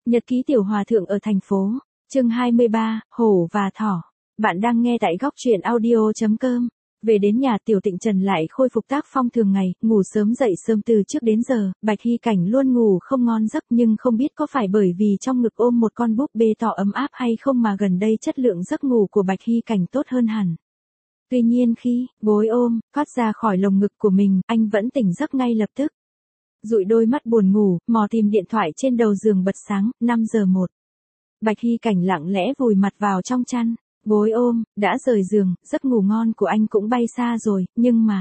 Nhật ký tiểu hòa thượng ở thành phố. Chương 23, Hổ và Thỏ. Bạn đang nghe tại góc truyện audio.com. Về đến nhà, Tiểu Tịnh Trần lại khôi phục tác phong thường ngày, ngủ sớm dậy sớm từ trước đến giờ. Bạch Hy Cảnh luôn ngủ không ngon giấc, nhưng không biết có phải bởi vì trong ngực ôm một con búp bê to ấm áp hay không mà gần đây chất lượng giấc ngủ của Bạch Hy Cảnh tốt hơn hẳn. Tuy nhiên khi gối ôm thoát ra khỏi lồng ngực của mình, anh vẫn tỉnh giấc ngay lập tức. Dụi đôi mắt buồn ngủ, mò tìm điện thoại trên đầu giường bật sáng. 5 giờ 1. Bạch Hy Cảnh lặng lẽ vùi mặt vào trong chăn, gối ôm, đã rời giường. Giấc ngủ ngon của anh cũng bay xa rồi, nhưng mà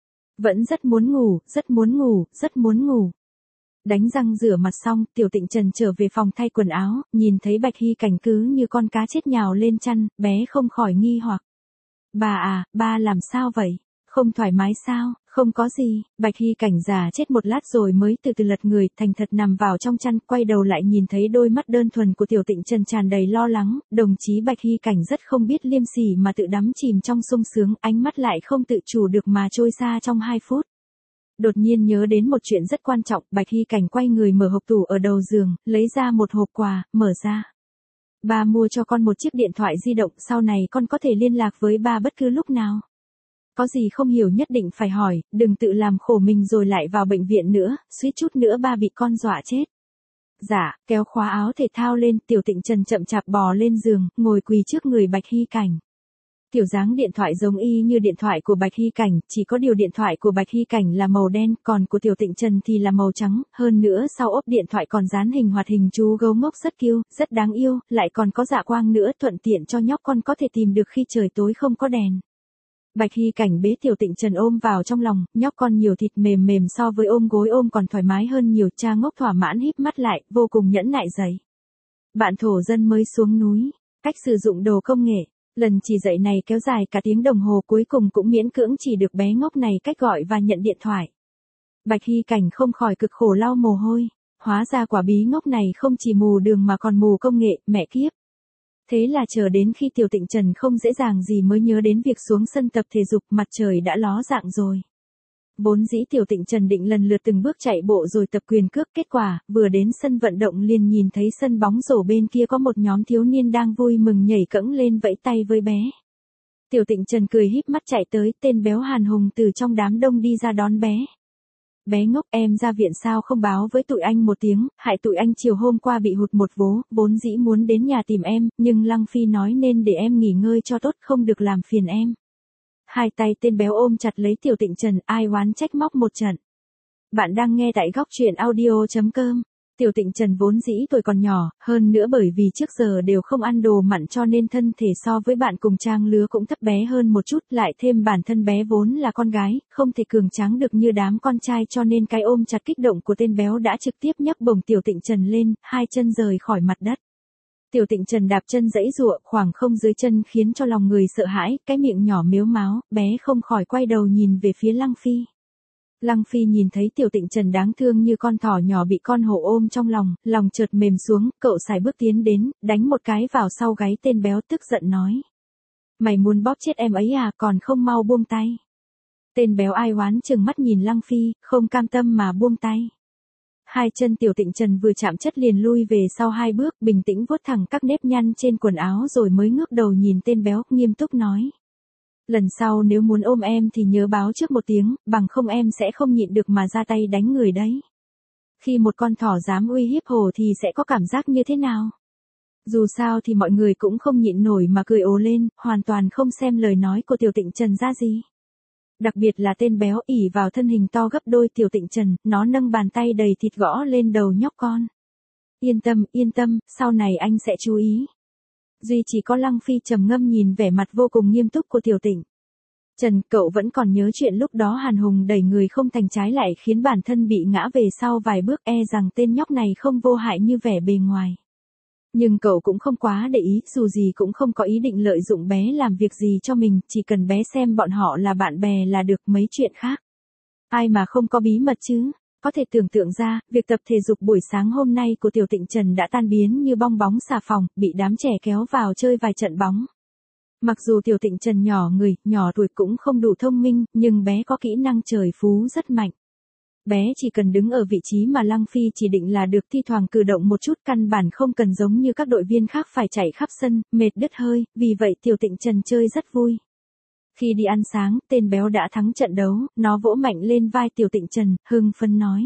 vẫn rất muốn ngủ, rất muốn ngủ, rất muốn ngủ. Đánh răng rửa mặt xong, Tiểu Tịnh Trần trở về phòng thay quần áo, nhìn thấy Bạch Hy Cảnh cứ như con cá chết nhào lên chăn, bé không khỏi nghi hoặc. Bà à, ba làm sao vậy? Không thoải mái sao? Không có gì. Bạch Hy Cảnh già chết một lát rồi mới từ từ lật người, thành thật nằm vào trong chăn, quay đầu lại nhìn thấy đôi mắt đơn thuần của Tiểu Tịnh Trần tràn đầy lo lắng. Đồng chí Bạch Hy Cảnh rất không biết liêm sỉ mà tự đắm chìm trong sung sướng, ánh mắt lại không tự chủ được mà trôi xa trong 2 phút. Đột nhiên nhớ đến một chuyện rất quan trọng, Bạch Hy Cảnh quay người mở hộp tủ ở đầu giường, lấy ra một hộp quà, mở ra. Ba mua cho con một chiếc điện thoại di động, sau này con có thể liên lạc với ba bất cứ lúc nào. Có gì không hiểu nhất định phải hỏi, đừng tự làm khổ mình rồi lại vào bệnh viện nữa, suýt chút nữa ba bị con dọa chết. Dạ, kéo khóa áo thể thao lên, Tiểu Tịnh Trần chậm chạp bò lên giường, ngồi quỳ trước người Bạch Hy Cảnh. Tiểu dáng điện thoại giống y như điện thoại của Bạch Hy Cảnh, chỉ có điều điện thoại của Bạch Hy Cảnh là màu đen, còn của Tiểu Tịnh Trần thì là màu trắng, hơn nữa sau ốp điện thoại còn dán hình hoạt hình chú gấu ngốc rất cute, rất đáng yêu, lại còn có dạ quang nữa, thuận tiện cho nhóc con có thể tìm được khi trời tối không có đèn. Bạch Hy Cảnh bế Tiểu Tịnh Trần ôm vào trong lòng, nhóc con nhiều thịt mềm mềm so với ôm gối ôm còn thoải mái hơn nhiều, cha ngốc thỏa mãn híp mắt lại, vô cùng nhẫn nại dậy. Bạn thổ dân mới xuống núi, cách sử dụng đồ công nghệ. Lần chỉ dạy này kéo dài cả tiếng đồng hồ, cuối cùng cũng miễn cưỡng chỉ được bé ngốc này cách gọi và nhận điện thoại. Bạch Hy Cảnh không khỏi cực khổ lau mồ hôi, hóa ra quả bí ngốc này không chỉ mù đường mà còn mù công nghệ, mẹ kiếp. Thế là chờ đến khi Tiểu Tịnh Trần không dễ dàng gì mới nhớ đến việc xuống sân tập thể dục, mặt trời đã ló dạng rồi. Vốn dĩ Tiểu Tịnh Trần định lần lượt từng bước chạy bộ rồi tập quyền cước, kết quả, vừa đến sân vận động liền nhìn thấy sân bóng rổ bên kia có một nhóm thiếu niên đang vui mừng nhảy cẫng lên vẫy tay với bé. Tiểu Tịnh Trần cười híp mắt chạy tới, tên béo Hàn Hùng từ trong đám đông đi ra đón bé. Bé ngốc, em ra viện sao không báo với tụi anh một tiếng, hại tụi anh chiều hôm qua bị hụt một vố, vốn dĩ muốn đến nhà tìm em, nhưng Lăng Phi nói nên để em nghỉ ngơi cho tốt, không được làm phiền em. Hai tay tên béo ôm chặt lấy Tiểu Tịnh Trần, ai oán trách móc một trận. Bạn đang nghe tại góc truyện audio.com. Tiểu Tịnh Trần vốn dĩ tuổi còn nhỏ, hơn nữa bởi vì trước giờ đều không ăn đồ mặn cho nên thân thể so với bạn cùng trang lứa cũng thấp bé hơn một chút, lại thêm bản thân bé vốn là con gái, không thể cường tráng được như đám con trai, cho nên cái ôm chặt kích động của tên béo đã trực tiếp nhấc bổng Tiểu Tịnh Trần lên, 2 chân rời khỏi mặt đất. Tiểu Tịnh Trần đạp chân giãy giụa, khoảng không dưới chân khiến cho lòng người sợ hãi, cái miệng nhỏ mếu máo, bé không khỏi quay đầu nhìn về phía Lăng Phi. Lăng Phi nhìn thấy Tiểu Tịnh Trần đáng thương như con thỏ nhỏ bị con hổ ôm trong lòng, lòng chợt mềm xuống, cậu sải bước tiến đến, đánh một cái vào sau gáy tên béo, tức giận nói. Mày muốn bóp chết em ấy à, còn không mau buông tay. Tên béo ai oán chừng mắt nhìn Lăng Phi, không cam tâm mà buông tay. 2 chân Tiểu Tịnh Trần vừa chạm chất liền lui về sau 2 bước, bình tĩnh vuốt thẳng các nếp nhăn trên quần áo rồi mới ngước đầu nhìn tên béo, nghiêm túc nói. Lần sau nếu muốn ôm em thì nhớ báo trước một tiếng, bằng không em sẽ không nhịn được mà ra tay đánh người đấy. Khi một con thỏ dám uy hiếp hổ thì sẽ có cảm giác như thế nào? Dù sao thì mọi người cũng không nhịn nổi mà cười ồ lên, hoàn toàn không xem lời nói của Tiểu Tịnh Trần ra gì. Đặc biệt là tên béo ỉ vào thân hình to gấp đôi Tiểu Tịnh Trần, nó nâng bàn tay đầy thịt gõ lên đầu nhóc con. Yên tâm, sau này anh sẽ chú ý. Duy chỉ có Lăng Phi trầm ngâm nhìn vẻ mặt vô cùng nghiêm túc của Tiểu Tịnh Trần, cậu vẫn còn nhớ chuyện lúc đó Hàn Hùng đẩy người không thành trái lại khiến bản thân bị ngã về sau vài bước, rằng tên nhóc này không vô hại như vẻ bề ngoài. Nhưng cậu cũng không quá để ý, dù gì cũng không có ý định lợi dụng bé làm việc gì cho mình, chỉ cần bé xem bọn họ là bạn bè là được, mấy chuyện khác. Ai mà không có bí mật chứ? Có thể tưởng tượng ra, việc tập thể dục buổi sáng hôm nay của Tiểu Tịnh Trần đã tan biến như bong bóng xà phòng, bị đám trẻ kéo vào chơi vài trận bóng. Mặc dù Tiểu Tịnh Trần nhỏ người, nhỏ tuổi cũng không đủ thông minh, nhưng bé có kỹ năng trời phú rất mạnh. Bé chỉ cần đứng ở vị trí mà Lăng Phi chỉ định là được, thi thoảng cử động một chút, căn bản không cần giống như các đội viên khác phải chạy khắp sân, mệt đứt hơi, vì vậy Tiểu Tịnh Trần chơi rất vui. Khi đi ăn sáng, tên béo đã thắng trận đấu, nó vỗ mạnh lên vai Tiểu Tịnh Trần, hưng phấn nói.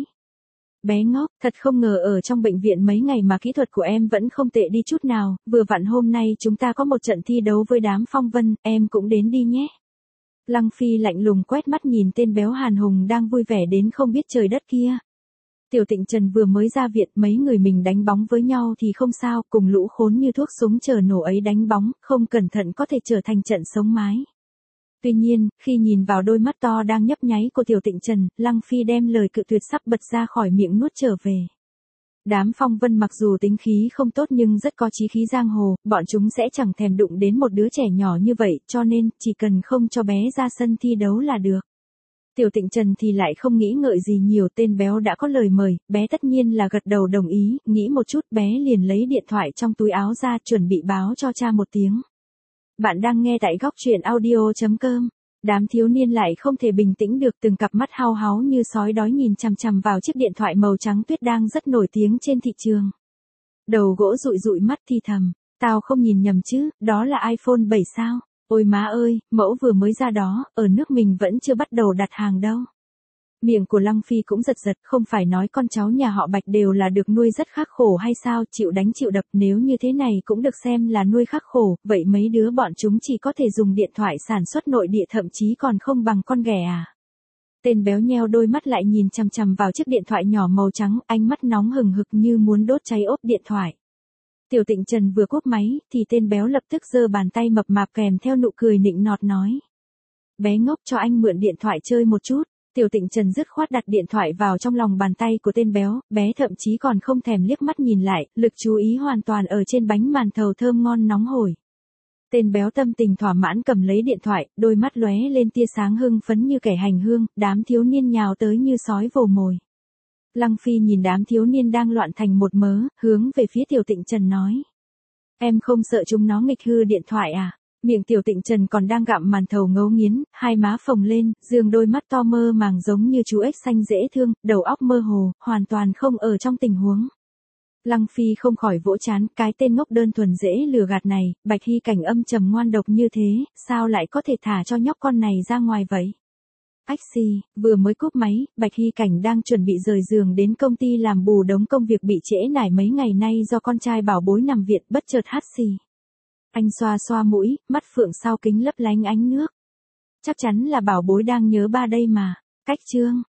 Bé ngốc, thật không ngờ ở trong bệnh viện mấy ngày mà kỹ thuật của em vẫn không tệ đi chút nào, vừa vặn hôm nay chúng ta có một trận thi đấu với đám Phong Vân, em cũng đến đi nhé. Lăng Phi lạnh lùng quét mắt nhìn tên béo hàn hùng đang vui vẻ đến không biết trời đất kia. Tiểu Tịnh Trần vừa mới ra viện, mấy người mình đánh bóng với nhau thì không sao, cùng lũ khốn như thuốc súng chờ nổ ấy đánh bóng, không cẩn thận có thể trở thành trận sống mái. Tuy nhiên, khi nhìn vào đôi mắt to đang nhấp nháy của Tiểu Tịnh Trần, Lăng Phi đem lời cự tuyệt sắp bật ra khỏi miệng nuốt trở về. Đám Phong Vân mặc dù tính khí không tốt nhưng rất có chí khí giang hồ, bọn chúng sẽ chẳng thèm đụng đến một đứa trẻ nhỏ như vậy, cho nên, chỉ cần không cho bé ra sân thi đấu là được. Tiểu Tịnh Trần thì lại không nghĩ ngợi gì nhiều, tên béo đã có lời mời, bé tất nhiên là gật đầu đồng ý, nghĩ một chút bé liền lấy điện thoại trong túi áo ra chuẩn bị báo cho cha một tiếng. Bạn đang nghe tại góc truyện audio.com. Đám thiếu niên lại không thể bình tĩnh được, từng cặp mắt hao háu như sói đói nhìn chằm chằm vào chiếc điện thoại màu trắng tuyết đang rất nổi tiếng trên thị trường. Đầu gỗ dụi dụi mắt thì thầm, tao không nhìn nhầm chứ, đó là iPhone 7 sao? Ôi má ơi, mẫu vừa mới ra đó, ở nước mình vẫn chưa bắt đầu đặt hàng đâu. Miệng của Lăng Phi cũng giật giật, không phải nói con cháu nhà họ Bạch đều là được nuôi rất khắc khổ hay sao, chịu đánh chịu đập, nếu như thế này cũng được xem là nuôi khắc khổ, vậy mấy đứa bọn chúng chỉ có thể dùng điện thoại sản xuất nội địa, thậm chí còn không bằng con ghẻ à. Tên béo nheo đôi mắt lại nhìn chằm chằm vào chiếc điện thoại nhỏ màu trắng, ánh mắt nóng hừng hực như muốn đốt cháy ốp điện thoại. Tiểu Tịnh Trần vừa cúp máy, thì tên béo lập tức giơ bàn tay mập mạp kèm theo nụ cười nịnh nọt nói. Bé ngốc, cho anh mượn điện thoại chơi một chút. Tiểu Tịnh Trần dứt khoát đặt điện thoại vào trong lòng bàn tay của tên béo, bé thậm chí còn không thèm liếc mắt nhìn lại, lực chú ý hoàn toàn ở trên bánh màn thầu thơm ngon nóng hổi. Tên béo tâm tình thỏa mãn cầm lấy điện thoại, đôi mắt lóe lên tia sáng hưng phấn như kẻ hành hương, đám thiếu niên nhào tới như sói vồ mồi. Lăng Phi nhìn đám thiếu niên đang loạn thành một mớ, hướng về phía Tiểu Tịnh Trần nói. Em không sợ chúng nó nghịch hư điện thoại à? Miệng Tiểu Tịnh Trần còn đang gặm màn thầu ngấu nghiến, hai má phồng lên, dương đôi mắt to mơ màng giống như chú ếch xanh dễ thương, đầu óc mơ hồ, hoàn toàn không ở trong tình huống. Lăng Phi không khỏi vỗ trán, cái tên ngốc đơn thuần dễ lừa gạt này, Bạch Hy Cảnh âm trầm ngoan độc như thế, sao lại có thể thả cho nhóc con này ra ngoài vậy? Ách xì, vừa mới cúp máy, Bạch Hy Cảnh đang chuẩn bị rời giường đến công ty làm bù đống công việc bị trễ nải mấy ngày nay do con trai bảo bối nằm viện, bất chợt hắt xì. Anh xoa xoa mũi, mắt phượng sau kính lấp lánh ánh nước. Chắc chắn là bảo bối đang nhớ ba đây mà. Cách chương.